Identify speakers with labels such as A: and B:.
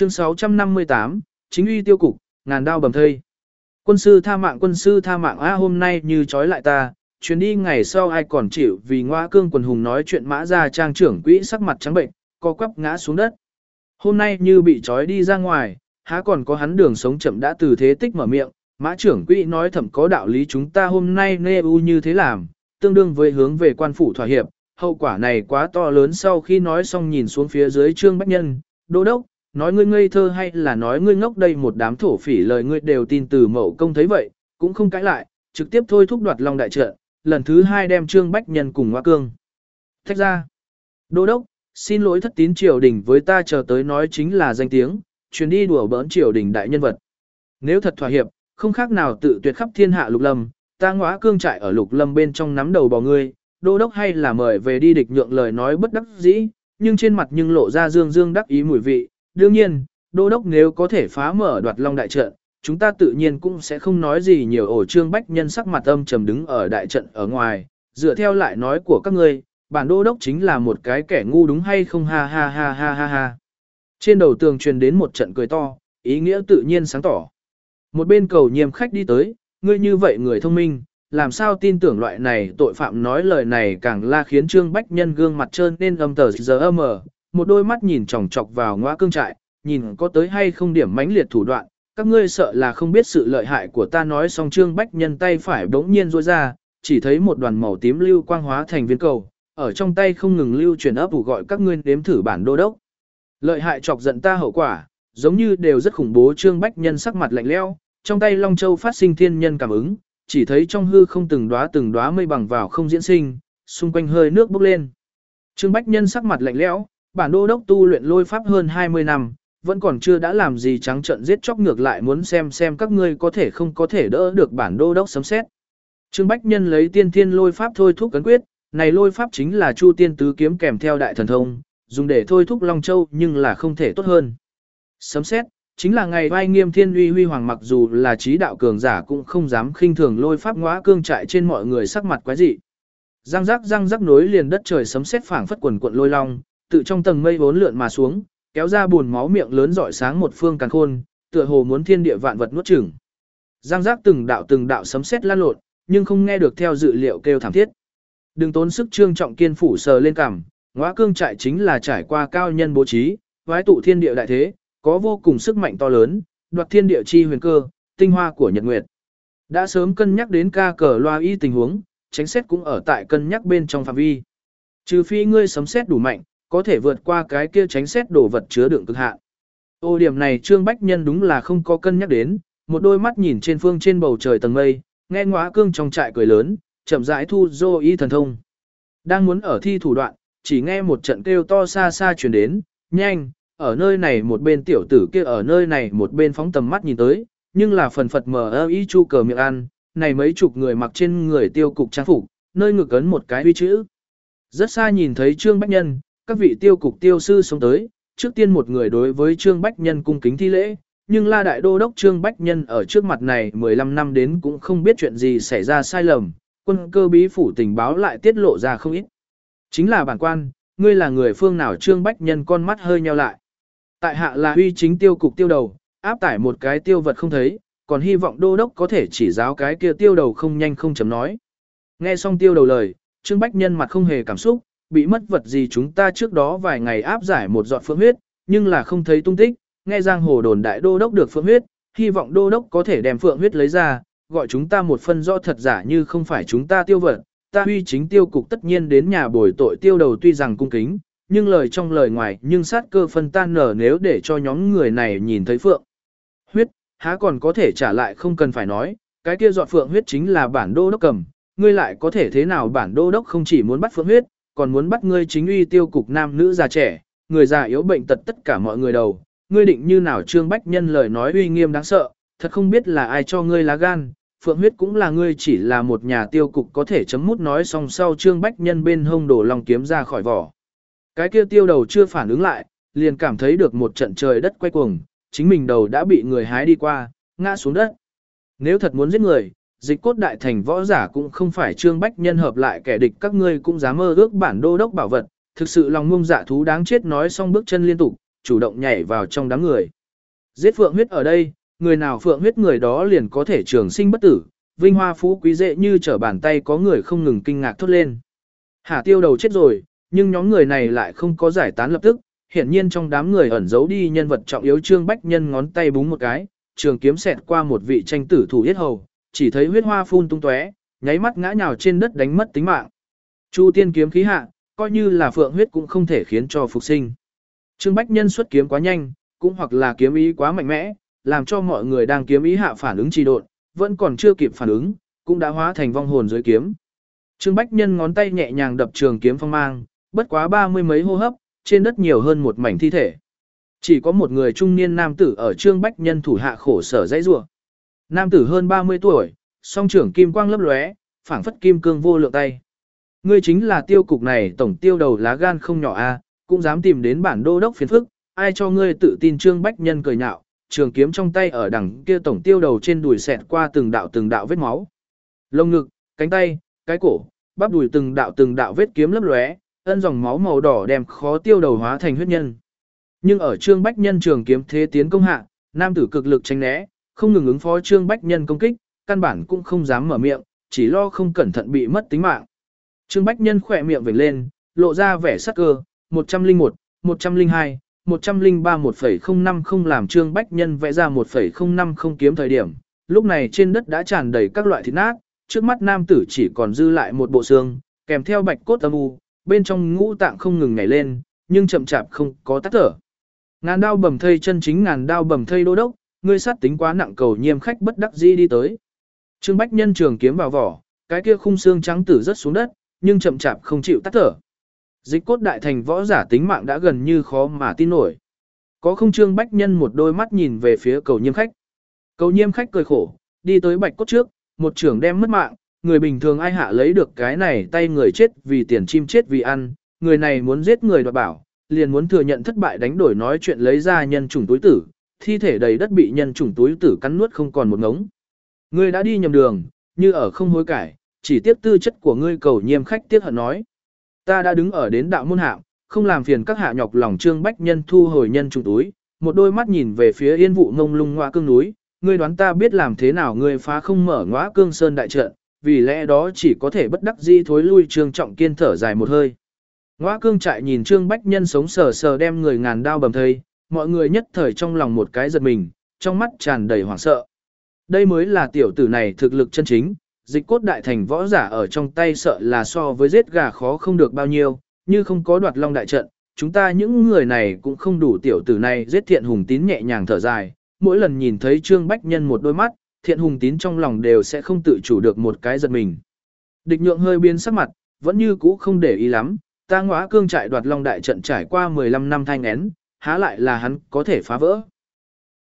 A: Chương 658, chính uy tiêu cục, ngàn đao bầm thây. Quân sư tha mạng a, hôm nay như trói lại ta, chuyến đi ngày sau ai còn chịu, vì Ngõa Cương quần hùng nói chuyện Mã Gia trang trưởng quỹ sắc mặt trắng bệnh, co quắp ngã xuống đất. Hôm nay như bị trói đi ra ngoài, há còn có hắn đường sống chậm đã từ thế tích mở miệng, Mã trưởng quỹ nói thầm có đạo lý, chúng ta hôm nay nê u như thế làm, tương đương với hướng về quan phủ thỏa hiệp, hậu quả này quá to lớn. Sau khi nói xong nhìn xuống phía dưới Trương Bách Nhân, đô đốc, nói ngươi ngây thơ hay là nói ngươi ngốc, đây một đám thổ phỉ lời ngươi đều tin. Từ Mậu Công thấy vậy, cũng không cãi lại, trực tiếp thôi thúc đoạt Long đại trận, lần thứ 2 đem Trương Bách Nhân cùng Ngõa Cương thách ra. Đô đốc, xin lỗi thất tín triều đình với ta, chờ tới nói chính là danh tiếng, chuyến đi đùa bỡn triều đình đại nhân vật. Nếu thật thỏa hiệp, không khác nào tự tuyệt khắp thiên hạ Lục Lâm, ta Ngõa Cương trại ở Lục Lâm bên trong nắm đầu bò ngươi, đô đốc hay là mời về đi. Địch Nhượng lời nói bất đắc dĩ, nhưng trên mặt nhưng lộ ra dương dương đắc ý mùi vị. Đương nhiên, đô đốc nếu có thể phá mở đoạt Long đại trận, chúng ta tự nhiên cũng sẽ không nói gì nhiều. Ổ Trương Bách Nhân sắc mặt âm trầm đứng ở đại trận ở ngoài, dựa theo lại nói của các ngươi, bản đô đốc chính là một cái kẻ ngu đúng hay không, ha ha ha ha ha ha. Trên đầu tường truyền đến một trận cười to, ý nghĩa tự nhiên sáng tỏ. Một bên Cầu Nhiêm khách đi tới, ngươi như vậy người thông minh, làm sao tin tưởng loại này tội phạm. Nói lời này càng la khiến Trương Bách Nhân gương mặt trơn nên âm tờ giờ mờ, một đôi mắt nhìn chòng chọc vào Ngõa Cương trại, nhìn có tới hay không điểm mãnh liệt thủ đoạn, các ngươi sợ là không biết sự lợi hại của ta. Nói xong Trương Bách Nhân tay phải bỗng nhiên duỗi ra, chỉ thấy một đoàn màu tím lưu quang hóa thành viên cầu, ở trong tay không ngừng lưu chuyển ấp ủ, gọi các ngươi đếm thử bản đô đốc. Lợi hại chọc giận ta, hậu quả giống như đều rất khủng bố. Trương Bách Nhân sắc mặt lạnh lẽo, trong tay Long Châu phát sinh thiên nhân cảm ứng, chỉ thấy trong hư không từng đóa mây bằng vào không diễn sinh, xung quanh hơi nước bốc lên. Trương Bách Nhân sắc mặt lạnh lẽo, bản đô đốc tu luyện lôi pháp hơn 20 năm, vẫn còn chưa đã làm gì trắng trợn giết chóc, ngược lại muốn xem các ngươi có thể không có thể đỡ được bản đô đốc sấm sét. Trương Bách Nhân lấy tiên thiên lôi pháp thôi thúc cấn quyết, này lôi pháp chính là Chu Tiên tứ kiếm kèm theo đại thần thông, dùng để thôi thúc Long Châu nhưng là không thể tốt hơn. Sấm sét chính là ngày vai nghiêm thiên uy huy hoàng, mặc dù là trí đạo cường giả cũng không dám khinh thường lôi pháp. Ngõa Cương trại trên mọi người sắc mặt quái dị. Răng rắc nối liền đất trời, sấm sét phảng phất quần cuộn lôi long, tự trong tầng mây vốn lượn mà xuống, kéo ra buồn máu miệng lớn rọi sáng một phương càn khôn, tựa hồ muốn thiên địa vạn vật nuốt chửng. Răng rắc từng đạo sấm sét lan lộn, nhưng không nghe được theo dự liệu kêu thảm thiết. Đừng tốn sức. Trương Trọng Kiên phủ sờ lên cằm, Ngõa Cương trại chính là trải qua cao nhân bố trí, vái tụ thiên địa đại thế, có vô cùng sức mạnh to lớn, đoạt thiên địa chi huyền cơ, tinh hoa của nhật nguyệt. Đã sớm cân nhắc đến ca cờ loa y tình huống, tránh xét cũng ở tại cân nhắc bên trong phạm vi. Trừ phi ngươi sấm xét đủ mạnh, có thể vượt qua cái kia tránh xét đồ vật chứa đựng cực hạn. Ô, điểm này Trương Bách Nhân đúng là không có cân nhắc đến, một đôi mắt nhìn trên bầu trời tầng mây, nghe Ngõa Cương trong trại cười lớn, chậm rãi thu dô y thần thông. Đang muốn ở thi thủ đoạn, chỉ nghe một trận kêu to xa xa truyền đến, nhanh, ở nơi này một bên tiểu tử kia ở nơi này một bên phóng tầm mắt nhìn tới, nhưng là phần phật mờ y chu cờ miệng ăn, này mấy chục người mặc trên người tiêu cục trang phục, nơi ngực ấn một cái huy chữ. Rất xa nhìn thấy Trương Bách Nhân, các vị tiêu cục tiêu sư sống tới, trước tiên một người đối với Trương Bách Nhân cung kính thi lễ, nhưng La đại đô đốc Trương Bách Nhân ở trước mặt này 15 năm đến cũng không biết chuyện gì xảy ra sai lầm, quân cơ bí phủ tình báo lại tiết lộ ra không ít. Chính là bản quan, ngươi là người phương nào? Trương Bách Nhân con mắt hơi nheo lại. Tại hạ là Huy Chính tiêu cục tiêu đầu, áp tải một cái tiêu vật không thấy, còn hy vọng đô đốc có thể chỉ giáo cái kia tiêu đầu không nhanh không chấm nói. Nghe xong tiêu đầu lời, Trương Bách Nhân mặt không hề cảm xúc, bị mất vật gì? Chúng ta trước đó vài ngày áp giải một giọt phượng huyết, nhưng là không thấy tung tích, nghe giang hồ đồn đại đô đốc được phượng huyết, hy vọng đô đốc có thể đem phượng huyết lấy ra, gọi chúng ta một phân rõ thật giả, như không phải chúng ta tiêu vật, ta Huy Chính tiêu cục tất nhiên đến nhà bồi tội. Tiêu đầu tuy rằng cung kính, nhưng lời trong lời ngoài nhưng sát cơ phân tan nở, nếu để cho nhóm người này nhìn thấy phượng huyết, há còn có thể trả lại. Không cần phải nói, cái kia giọt phượng huyết chính là bản đô đốc cầm, ngươi lại có thể thế nào? Bản đô đốc không chỉ muốn bắt phượng huyết, còn muốn bắt ngươi Chính uy tiêu cục nam nữ già trẻ, người già yếu bệnh tật tất cả mọi người đầu, ngươi định như nào? Trương Bách Nhân lời nói uy nghiêm đáng sợ, thật không biết là ai cho ngươi lá gan, phượng huyết cũng là ngươi chỉ là một nhà tiêu cục có thể chấm mút. Nói xong sau Trương Bách Nhân bên hông đổ long kiếm ra khỏi vỏ. Cái kia tiêu đầu chưa phản ứng lại, liền cảm thấy được một trận trời đất quay cuồng, chính mình đầu đã bị người hái đi qua, ngã xuống đất. Nếu thật muốn giết người, Dịch Cốt đại thành võ giả cũng không phải Trương Bách Nhân hợp lại kẻ địch, các ngươi cũng dám mơ ước bản đô đốc bảo vật, thực sự lòng ngông dạ thú đáng chết. Nói xong bước chân liên tục, chủ động nhảy vào trong đám người. Giết phượng huyết ở đây, người nào phượng huyết người đó liền có thể trường sinh bất tử, vinh hoa phú quý dễ như trở bàn tay, có người không ngừng kinh ngạc thốt lên. Hà Tiêu Đầu chết rồi, nhưng nhóm người này lại không có giải tán lập tức, hiển nhiên trong đám người ẩn giấu đi nhân vật trọng yếu. Trương Bách Nhân ngón tay búng một cái, trường kiếm xẹt qua một vị tranh tử thủ yết hầu, chỉ thấy huyết hoa phun tung tóe, nháy mắt ngã nhào trên đất đánh mất tính mạng. Chu tiên kiếm khí hạ, coi như là phượng huyết cũng không thể khiến cho phục sinh. Trương Bách Nhân xuất kiếm quá nhanh, cũng hoặc là kiếm ý quá mạnh mẽ, làm cho mọi người đang kiếm ý hạ phản ứng trì độn, vẫn còn chưa kịp phản ứng, cũng đã hóa thành vong hồn dưới kiếm. Trương Bách Nhân ngón tay nhẹ nhàng đập trường kiếm phong mang, bất quá 30 mấy hô hấp, trên đất nhiều hơn một mảnh thi thể. Chỉ có một người trung niên nam tử ở Trương Bách Nhân thủ hạ khổ sở dãy rủa. Nam tử hơn 30 tuổi, song trưởng kim quang lấp lóe, phảng phất kim cương vô lượng tay. Ngươi chính là tiêu cục này tổng tiêu đầu lá gan không nhỏ a, cũng dám tìm đến bản đô đốc phiền phức, ai cho ngươi tự tin? Trương Bách Nhân cười nhạo, trường kiếm trong tay ở đằng kia tổng tiêu đầu trên đùi xẹt qua từng đạo vết máu. Lông ngực, cánh tay, cái cổ, bắp đùi từng đạo vết kiếm lấp lóe, ân dòng máu màu đỏ đem khó tiêu đầu hóa thành huyết nhân. Nhưng ở Trương Bách Nhân trường kiếm thế tiến công hạ, nam tử cực lực tránh né, không ngừng ứng phó Trương Bách Nhân công kích, căn bản cũng không dám mở miệng, chỉ lo không cẩn thận bị mất tính mạng. Trương Bách Nhân khỏe miệng vểnh lên, lộ ra vẻ sắc cơ, 101, 102, 103 1,050 làm Trương Bách Nhân vẽ ra 1,050 kiếm thời điểm. Lúc này trên đất đã tràn đầy các loại thịt nát, trước mắt nam tử chỉ còn dư lại một bộ xương, kèm theo bạch cốt âm u, bên trong ngũ tạng không ngừng nhảy lên, nhưng chậm chạp không có tắt thở. Ngàn đao bầm thây chân chính ngàn đao bầm thây đô đốc, ngươi sát tính quá nặng, cầu Nhiêm khách bất đắc dĩ đi tới. Trương Bách Nhân trường kiếm vào vỏ, cái kia khung xương trắng tử rớt xuống đất, nhưng chậm chạp không chịu tắt thở. Dịch cốt đại thành võ giả tính mạng đã gần như khó mà tin nổi. Có không? Trương Bách Nhân một đôi mắt nhìn về phía cầu Nhiêm khách. Cầu Nhiêm khách cười khổ, đi tới bạch cốt trước, một trưởng đem mất mạng, người bình thường ai hạ lấy được cái này, tay người chết vì tiền, chim chết vì ăn, người này muốn giết người đoạt bảo, liền muốn thừa nhận thất bại đánh đổi, nói chuyện lấy ra nhân chủng túi tử, thi thể đầy đất bị nhân chủng túi tử cắn nuốt không còn một ngống. Ngươi đã đi nhầm đường, như ở không hối cải, chỉ tiếc tư chất của ngươi. Cầu Nhiêm khách tiếc hận nói. Ta đã đứng ở đến đạo môn hạng, không làm phiền các hạ nhọc lòng. Trương Bách Nhân thu hồi nhân chủng túi, một đôi mắt nhìn về phía yên vụ ngông lung Ngõa Cương núi. Ngươi đoán ta biết làm thế nào? Ngươi phá không mở Ngõa Cương Sơn đại trận, vì lẽ đó chỉ có thể bất đắc dĩ thối lui. Trương Trọng Kiên thở dài một hơi. Ngõa Cương trại nhìn Trương Bách Nhân sống sờ sờ đem người ngàn đao bầm thây, mọi người nhất thời trong lòng một cái giật mình, trong mắt tràn đầy hoảng sợ. Đây mới là tiểu tử này thực lực chân chính, dịch cốt đại thành võ giả ở trong tay sợ là so với giết gà khó không được bao nhiêu, như không có Đoạt Long đại trận, chúng ta những người này cũng không đủ tiểu tử này giết. Thiện Hùng Tín nhẹ nhàng thở dài, mỗi lần nhìn thấy Trương Bách Nhân một đôi mắt, Thiện Hùng Tín trong lòng đều sẽ không tự chủ được một cái giật mình. Địch Nhượng hơi biến sắc mặt, vẫn như cũ không để ý lắm, ta Ngõa Cương trại Đoạt Long đại trận trải qua 15 năm thanh én, há lại là hắn có thể phá vỡ.